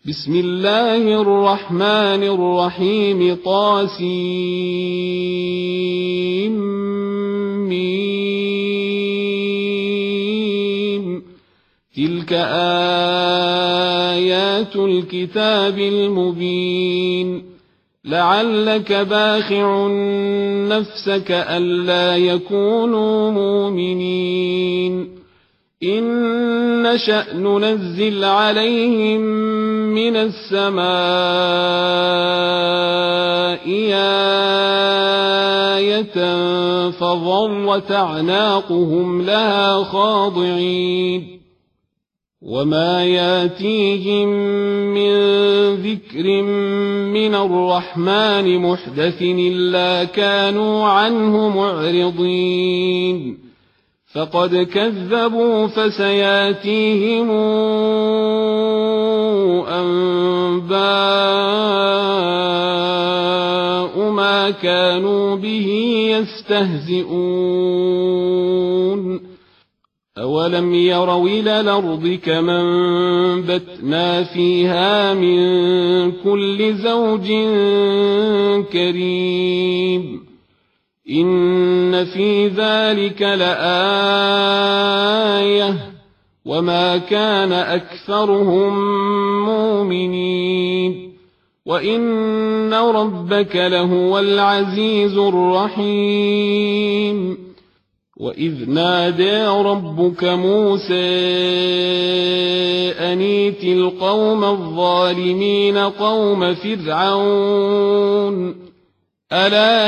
بسم الله الرحمن الرحيم طاسيم تلك آيات الكتاب المبين لعلك باخع نفسك ألا يكونوا مؤمنين إن نشأ ننزل عليهم من السماء آية فظلت أعناقهم لها خاضعين وما ياتيهم من ذكر من الرحمن محدث إلا كانوا عنه معرضين فقد كذبوا فسياتيهم أنباء ما كانوا به يستهزئون أولم يروا إلى الأرض كما أنبتنا فيها من كل زوج كريم إن في ذلك لآية وما كان أكثرهم مؤمنين وإن ربك لهو العزيز الرحيم وإذ نادى ربك موسى أن ائت القوم الظالمين قوم فرعون ألا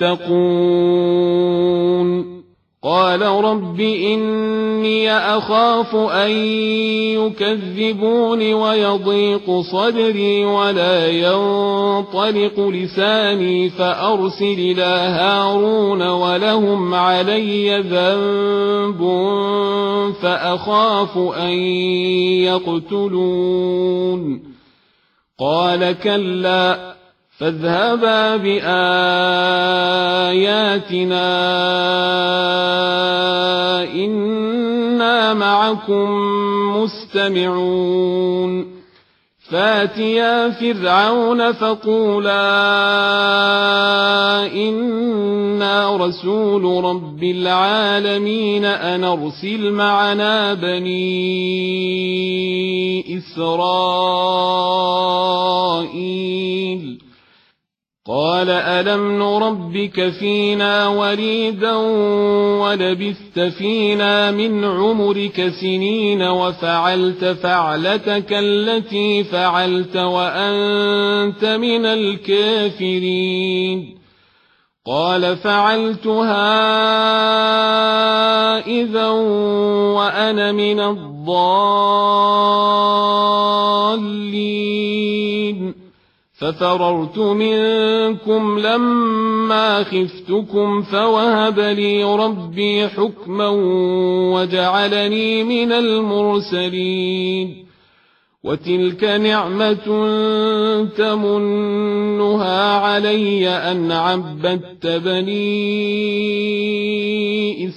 يتقون قال رب إني أخاف أن يكذبون ويضيق صدري ولا ينطلق لساني فأرسل إلى هارون ولهم علي ذنب فأخاف أن يقتلون قال كلا فاذهبا بآياتنا إنا معكم مستمعون فاتيا فرعون فقولا إنا رسول رب العالمين أن أرسل معنا بني إسرائيل قال ألم نربك فينا وليدا ولبثت فينا من عمرك سنين وفعلت فعلتك التي فعلت وأنت من الكافرين قال فعلتها إذا وأنا من الضالين ففررت منكم لما خفتكم فوهب لي ربي حكما وجعلني من المرسلين وتلك نعمة تمنها علي أن عبدت بني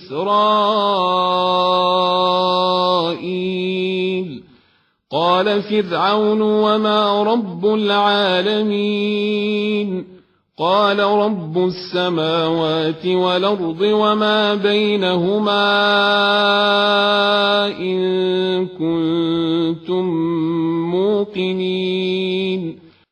إسرائيل قال فرعون وما رب العالمين قال رب السماوات والأرض وما بينهما إن كنتم موقنين